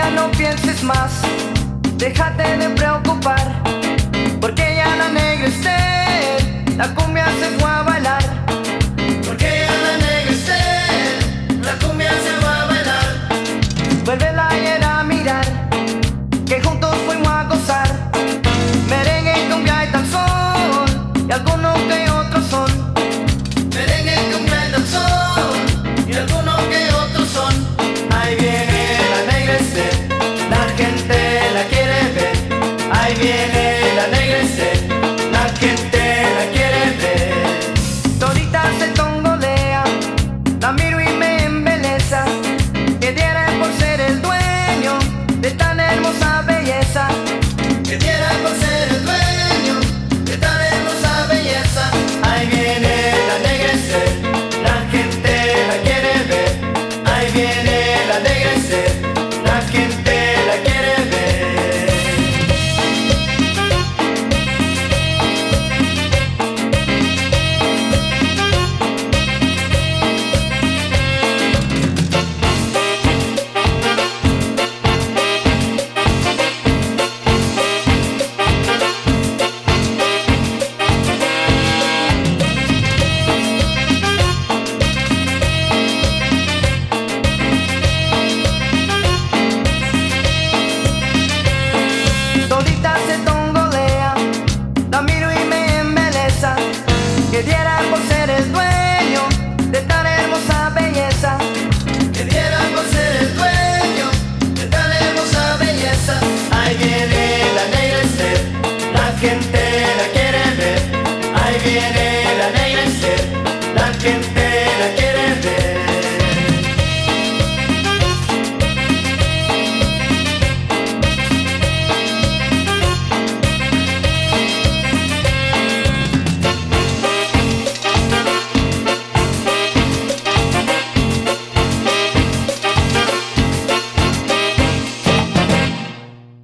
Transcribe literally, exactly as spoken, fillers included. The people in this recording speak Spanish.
no pienses más, déjate de preocupar, porque ya la negra Estel, la cumbia se fue a bailar. Porque ya la negra Estel, la cumbia se va a bailar. Vuélvela ayer a mirar, que juntos fuimos a gozar. Merengue, cumbia y danzón, y algunos que otros son. Merengue, cumbia y danzón, y algunos que otros son. Ahí viene la negra Estel, la gente la quiere ver. Ahí viene la negra Estel, la gente la quiere ver. Todita se tongolea, la miro y me embeleza. Que diera por ser el dueño de tan hermosa belleza. Que diera por ser el dueño de tan hermosa belleza. Ahí viene la negra Estel, la gente la quiere ver. Ahí viene la negra Estel, la gente la quiere ver. Todita se tongolea, la miro y me embeleza. Que diera por ser